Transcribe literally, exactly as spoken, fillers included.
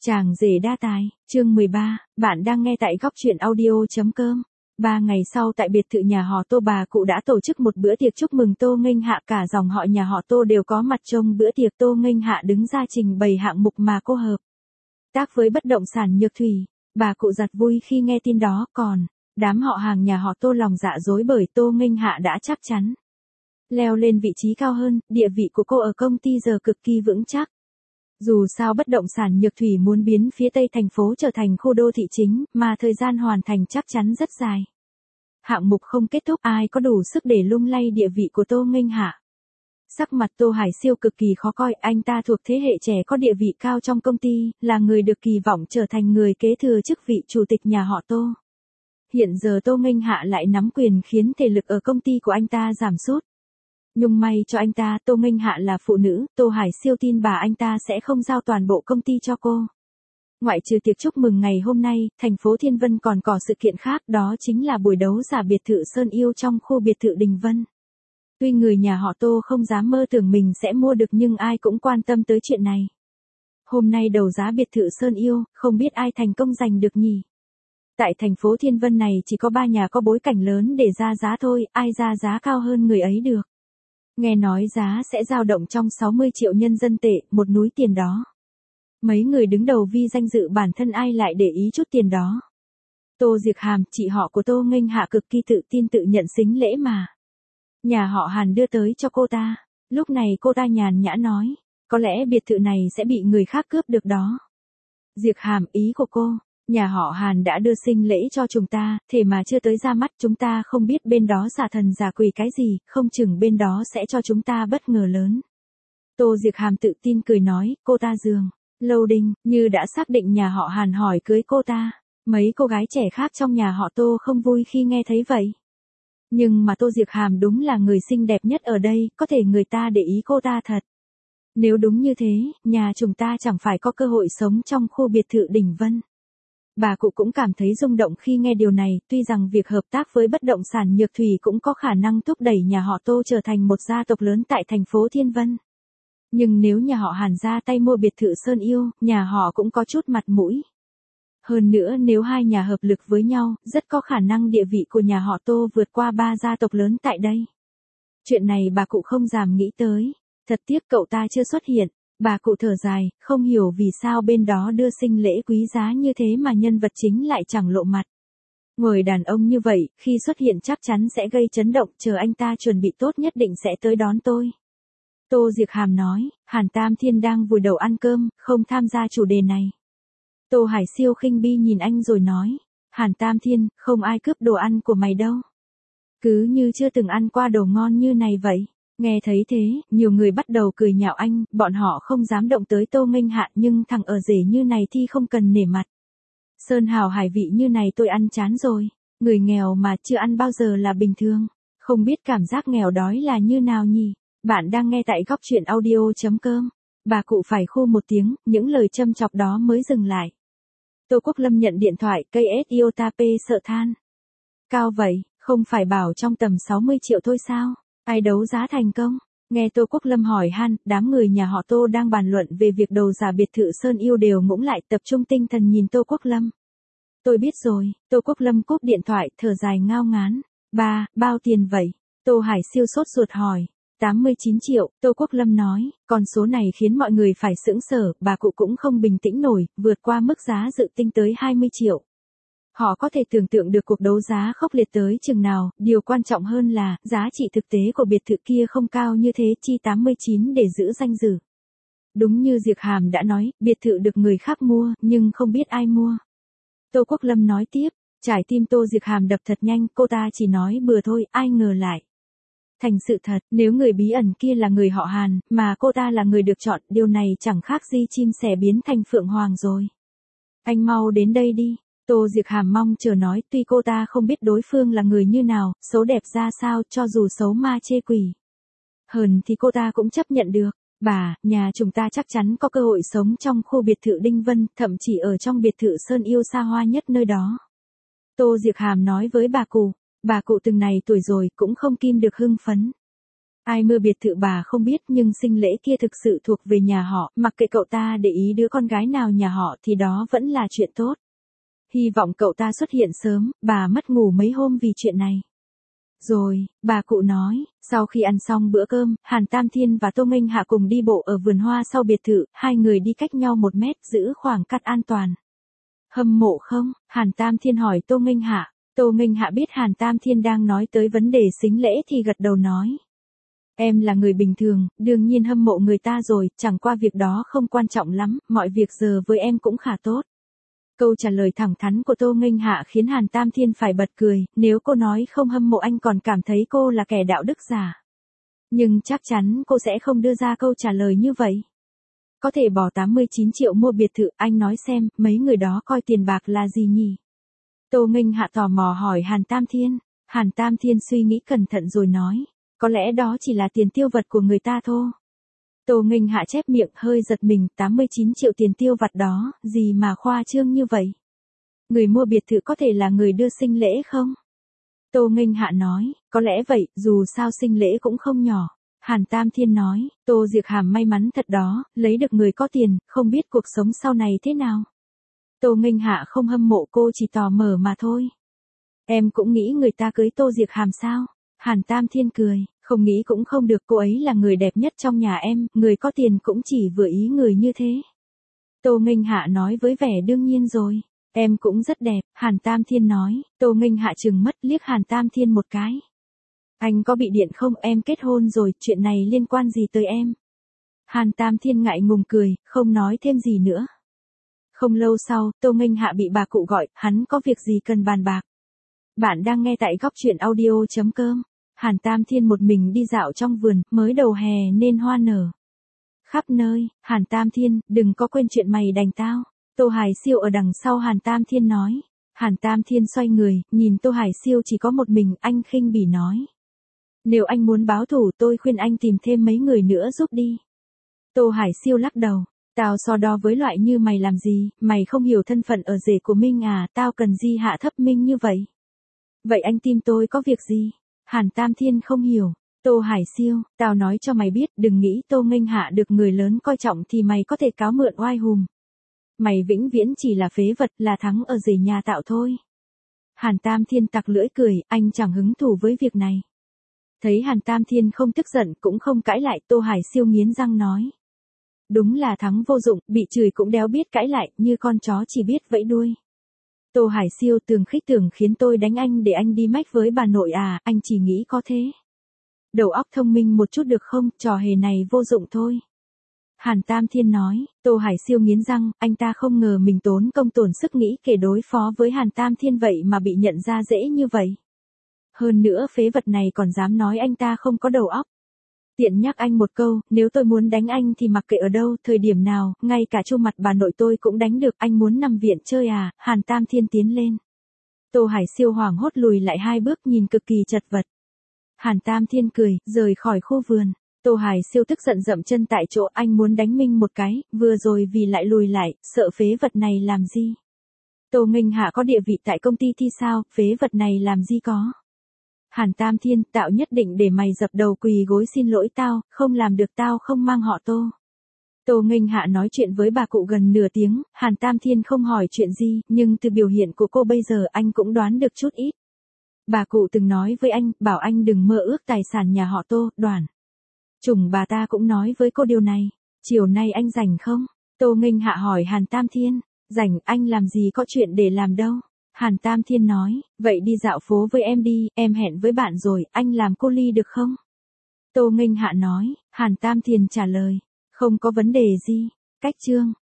Chàng rể đa tài, chương mười ba, bạn đang nghe tại góc truyện audio.com. Ba ngày sau tại biệt thự nhà họ Tô, bà cụ đã tổ chức một bữa tiệc chúc mừng Tô Nghênh Hạ, cả dòng họ nhà họ Tô đều có mặt trông bữa tiệc. Tô Nghênh Hạ đứng ra trình bày hạng mục mà cô hợp tác với bất động sản Nhược Thủy. Bà cụ giặt vui khi nghe tin đó, còn đám họ hàng nhà họ Tô lòng dạ dối bởi Tô Nghênh Hạ đã chắc chắn leo lên vị trí cao hơn, địa vị của cô ở công ty giờ cực kỳ vững chắc. Dù sao bất động sản Nhược Thủy muốn biến phía tây thành phố trở thành khu đô thị chính, mà thời gian hoàn thành chắc chắn rất dài. Hạng mục không kết thúc, ai có đủ sức để lung lay địa vị của Tô Nghênh Hạ. Sắc mặt Tô Hải Siêu cực kỳ khó coi, anh ta thuộc thế hệ trẻ có địa vị cao trong công ty, là người được kỳ vọng trở thành người kế thừa chức vị chủ tịch nhà họ Tô. Hiện giờ Tô Nghênh Hạ lại nắm quyền khiến thể lực ở công ty của anh ta giảm sút. Nhưng may cho anh ta, Tô Nghênh Hạ là phụ nữ, Tô Hải Siêu tin bà anh ta sẽ không giao toàn bộ công ty cho cô. Ngoại trừ tiệc chúc mừng ngày hôm nay, thành phố Thiên Vân còn có sự kiện khác, đó chính là buổi đấu giá biệt thự Sơn Yêu trong khu biệt thự Đình Vân. Tuy người nhà họ Tô không dám mơ tưởng mình sẽ mua được, nhưng ai cũng quan tâm tới chuyện này. Hôm nay đấu giá biệt thự Sơn Yêu, không biết ai thành công giành được nhỉ? Tại thành phố Thiên Vân này chỉ có ba nhà có bối cảnh lớn để ra giá thôi, ai ra giá cao hơn người ấy được. Nghe nói giá sẽ dao động trong sáu mươi triệu nhân dân tệ, một núi tiền đó. Mấy người đứng đầu vì danh dự bản thân ai lại để ý chút tiền đó. Tô Diệc Hàm, chị họ của Tô Nghênh Hạ cực kỳ tự tin tự nhận sính lễ mà nhà họ Hàn đưa tới cho cô ta. Lúc này cô ta nhàn nhã nói, có lẽ biệt thự này sẽ bị người khác cướp được đó. Diệc Hàm, ý của cô, nhà họ Hàn đã đưa sinh lễ cho chúng ta, thế mà chưa tới ra mắt, chúng ta không biết bên đó giả thần giả quỷ cái gì, không chừng bên đó sẽ cho chúng ta bất ngờ lớn. Tô Diệc Hàm tự tin cười nói, cô ta dường lâu đinh như đã xác định nhà họ Hàn hỏi cưới cô ta. Mấy cô gái trẻ khác trong nhà họ Tô không vui khi nghe thấy vậy. Nhưng mà Tô Diệc Hàm đúng là người xinh đẹp nhất ở đây, có thể người ta để ý cô ta thật. Nếu đúng như thế, nhà chúng ta chẳng phải có cơ hội sống trong khu biệt thự Đình Vân. Bà cụ cũng cảm thấy rung động khi nghe điều này, tuy rằng việc hợp tác với bất động sản Nhược Thủy cũng có khả năng thúc đẩy nhà họ Tô trở thành một gia tộc lớn tại thành phố Thiên Vân. Nhưng nếu nhà họ Hàn ra tay mua biệt thự Sơn Yêu, nhà họ cũng có chút mặt mũi. Hơn nữa nếu hai nhà hợp lực với nhau, rất có khả năng địa vị của nhà họ Tô vượt qua ba gia tộc lớn tại đây. Chuyện này bà cụ không dám nghĩ tới. Thật tiếc cậu ta chưa xuất hiện. Bà cụ thở dài, không hiểu vì sao bên đó đưa sinh lễ quý giá như thế mà nhân vật chính lại chẳng lộ mặt. Người đàn ông như vậy, khi xuất hiện chắc chắn sẽ gây chấn động, chờ anh ta chuẩn bị tốt nhất định sẽ tới đón tôi. Tô Diệc Hàm nói, Hàn Tam Thiên đang vùi đầu ăn cơm, không tham gia chủ đề này. Tô Hải Siêu khinh bi nhìn anh rồi nói, Hàn Tam Thiên, không ai cướp đồ ăn của mày đâu. Cứ như chưa từng ăn qua đồ ngon như này vậy. Nghe thấy thế, nhiều người bắt đầu cười nhạo anh, bọn họ không dám động tới Tô Nghênh Hạ, nhưng thằng ở rể như này thì không cần nể mặt. Sơn hào hải vị như này tôi ăn chán rồi, người nghèo mà chưa ăn bao giờ là bình thường, không biết cảm giác nghèo đói là như nào nhỉ. Bạn đang nghe tại góc truyện audio.com. Bà cụ phải khu một tiếng, những lời châm chọc đó mới dừng lại. Tô Quốc Lâm nhận điện thoại, cây ét Iota P sợ than. Cao vậy, không phải bảo trong tầm sáu mươi triệu thôi sao? Ai đấu giá thành công? Nghe Tô Quốc Lâm hỏi han, đám người nhà họ Tô đang bàn luận về việc đấu giá biệt thự Sơn Yêu đều ngỗng lại, tập trung tinh thần nhìn Tô Quốc Lâm. Tôi biết rồi. Tô Quốc Lâm cúp điện thoại, thở dài ngao ngán. Ba, bao tiền vậy? Tô Hải Siêu sốt ruột hỏi. tám mươi chín triệu, Tô Quốc Lâm nói, con số này khiến mọi người phải sững sờ, bà cụ cũng không bình tĩnh nổi, vượt qua mức giá dự tính tới hai mươi triệu. Họ có thể tưởng tượng được cuộc đấu giá khốc liệt tới chừng nào, điều quan trọng hơn là, giá trị thực tế của biệt thự kia không cao như thế, chi tám mươi chín để giữ danh dự. Đúng như Diệc Hàm đã nói, biệt thự được người khác mua, nhưng không biết ai mua. Tô Quốc Lâm nói tiếp, trái tim Tô Diệc Hàm đập thật nhanh, cô ta chỉ nói bừa thôi, ai ngờ lại thành sự thật, nếu người bí ẩn kia là người họ Hàn, mà cô ta là người được chọn, điều này chẳng khác gì chim sẻ biến thành phượng hoàng rồi. Anh mau đến đây đi. Tô Diệc Hàm mong chờ nói, tuy cô ta không biết đối phương là người như nào, xấu đẹp ra sao, cho dù xấu ma chê quỷ hờn thì cô ta cũng chấp nhận được. Bà, nhà chúng ta chắc chắn có cơ hội sống trong khu biệt thự Đinh Vân, thậm chí ở trong biệt thự Sơn Yêu xa hoa nhất nơi đó. Tô Diệc Hàm nói với bà cụ. Bà cụ từng này tuổi rồi cũng không kìm được hưng phấn. Ai mua biệt thự bà không biết nhưng sinh lễ kia thực sự thuộc về nhà họ, mặc kệ cậu ta để ý đứa con gái nào nhà họ thì đó vẫn là chuyện tốt. Hy vọng cậu ta xuất hiện sớm, bà mất ngủ mấy hôm vì chuyện này. Rồi, bà cụ nói, sau khi ăn xong bữa cơm, Hàn Tam Thiên và Tô Nghênh Hạ cùng đi bộ ở vườn hoa sau biệt thự, hai người đi cách nhau một mét giữ khoảng cách an toàn. Hâm mộ không? Hàn Tam Thiên hỏi Tô Nghênh Hạ. Tô Nghênh Hạ biết Hàn Tam Thiên đang nói tới vấn đề sính lễ thì gật đầu nói. Em là người bình thường, đương nhiên hâm mộ người ta rồi, chẳng qua việc đó không quan trọng lắm, mọi việc giờ với em cũng khá tốt. Câu trả lời thẳng thắn của Tô Nghênh Hạ khiến Hàn Tam Thiên phải bật cười, nếu cô nói không hâm mộ anh còn cảm thấy cô là kẻ đạo đức giả. Nhưng chắc chắn cô sẽ không đưa ra câu trả lời như vậy. Có thể bỏ tám mươi chín triệu mua biệt thự, anh nói xem, mấy người đó coi tiền bạc là gì nhỉ? Tô Nghênh Hạ tò mò hỏi Hàn Tam Thiên. Hàn Tam Thiên suy nghĩ cẩn thận rồi nói, có lẽ đó chỉ là tiền tiêu vặt của người ta thôi. Tô Nghênh Hạ chép miệng hơi giật mình, tám mươi chín triệu tiền tiêu vặt đó, gì mà khoa trương như vậy? Người mua biệt thự có thể là người đưa sinh lễ không? Tô Nghênh Hạ nói, có lẽ vậy, dù sao sinh lễ cũng không nhỏ. Hàn Tam Thiên nói, Tô Diệc Hàm may mắn thật đó, lấy được người có tiền, không biết cuộc sống sau này thế nào. Tô Nghênh Hạ không hâm mộ cô, chỉ tò mò mà thôi. Em cũng nghĩ người ta cưới Tô Diệc Hàm sao? Hàn Tam Thiên cười, không nghĩ cũng không được, cô ấy là người đẹp nhất trong nhà em, người có tiền cũng chỉ vừa ý người như thế. Tô Nghênh Hạ nói với vẻ đương nhiên rồi. Em cũng rất đẹp, Hàn Tam Thiên nói. Tô Nghênh Hạ trừng mắt liếc Hàn Tam Thiên một cái. Anh có bị điện không? Em kết hôn rồi, chuyện này liên quan gì tới em? Hàn Tam Thiên ngại ngùng cười, không nói thêm gì nữa. Không lâu sau, Tô Nghênh Hạ bị bà cụ gọi, hắn có việc gì cần bàn bạc. Bạn đang nghe tại góc truyện audio chấm com. Hàn Tam Thiên một mình đi dạo trong vườn, mới đầu hè nên hoa nở khắp nơi. Hàn Tam Thiên, đừng có quên chuyện mày đành tao. Tô Hải Siêu ở đằng sau Hàn Tam Thiên nói. Hàn Tam Thiên xoay người, nhìn Tô Hải Siêu chỉ có một mình, anh khinh bỉ nói. Nếu anh muốn báo thù tôi khuyên anh tìm thêm mấy người nữa giúp đi. Tô Hải Siêu lắc đầu. Tao so đo với loại như mày làm gì, mày không hiểu thân phận ở rể của Minh à, tao cần gì hạ thấp Minh như vậy. Vậy anh tin tôi có việc gì? Hàn Tam Thiên không hiểu. Tô Hải Siêu, tao nói cho mày biết, đừng nghĩ Tô Nghênh Hạ được người lớn coi trọng thì mày có thể cáo mượn oai hùm. Mày vĩnh viễn chỉ là phế vật, là thắng ở rể nhà tạo thôi. Hàn Tam Thiên tặc lưỡi cười, anh chẳng hứng thú với việc này. Thấy Hàn Tam Thiên không tức giận cũng không cãi lại, Tô Hải Siêu nghiến răng nói. Đúng là thắng vô dụng, bị chửi cũng đéo biết cãi lại, như con chó chỉ biết vẫy đuôi. Tô Hải Siêu tường khích tưởng khiến tôi đánh anh để anh đi mách với bà nội à, anh chỉ nghĩ có thế. Đầu óc thông minh một chút được không, trò hề này vô dụng thôi. Hàn Tam Thiên nói. Tô Hải Siêu nghiến răng, anh ta không ngờ mình tốn công tổn sức nghĩ kể đối phó với Hàn Tam Thiên vậy mà bị nhận ra dễ như vậy. Hơn nữa phế vật này còn dám nói anh ta không có đầu óc. Tiện nhắc anh một câu, nếu tôi muốn đánh anh thì mặc kệ ở đâu, thời điểm nào, ngay cả chu mặt bà nội tôi cũng đánh được, anh muốn nằm viện chơi à? Hàn Tam Thiên tiến lên. Tô Hải Siêu hoảng hốt lùi lại hai bước, nhìn cực kỳ chật vật. Hàn Tam Thiên cười, rời khỏi khu vườn. Tô Hải Siêu tức giận dậm chân tại chỗ, anh muốn đánh Minh một cái, vừa rồi vì lại lùi lại, sợ phế vật này làm gì? Tô Nghênh Hạ có địa vị tại công ty thì sao, phế vật này làm gì có? Hàn Tam Thiên, tạo nhất định để mày dập đầu quỳ gối xin lỗi tao, không làm được tao không mang họ Tô. Tô Nghênh Hạ nói chuyện với bà cụ gần nửa tiếng, Hàn Tam Thiên không hỏi chuyện gì, nhưng từ biểu hiện của cô bây giờ anh cũng đoán được chút ít. Bà cụ từng nói với anh, bảo anh đừng mơ ước tài sản nhà họ Tô, đoản. Chủng bà ta cũng nói với cô điều này. Chiều nay anh rảnh không? Tô Nghênh Hạ hỏi Hàn Tam Thiên. Rảnh, anh làm gì có chuyện để làm đâu. Hàn Tam Thiên nói, vậy đi dạo phố với em đi, em hẹn với bạn rồi, anh làm cô ly được không? Tô Nghênh Hạ nói. Hàn Tam Thiên trả lời, không có vấn đề gì. Cách chương.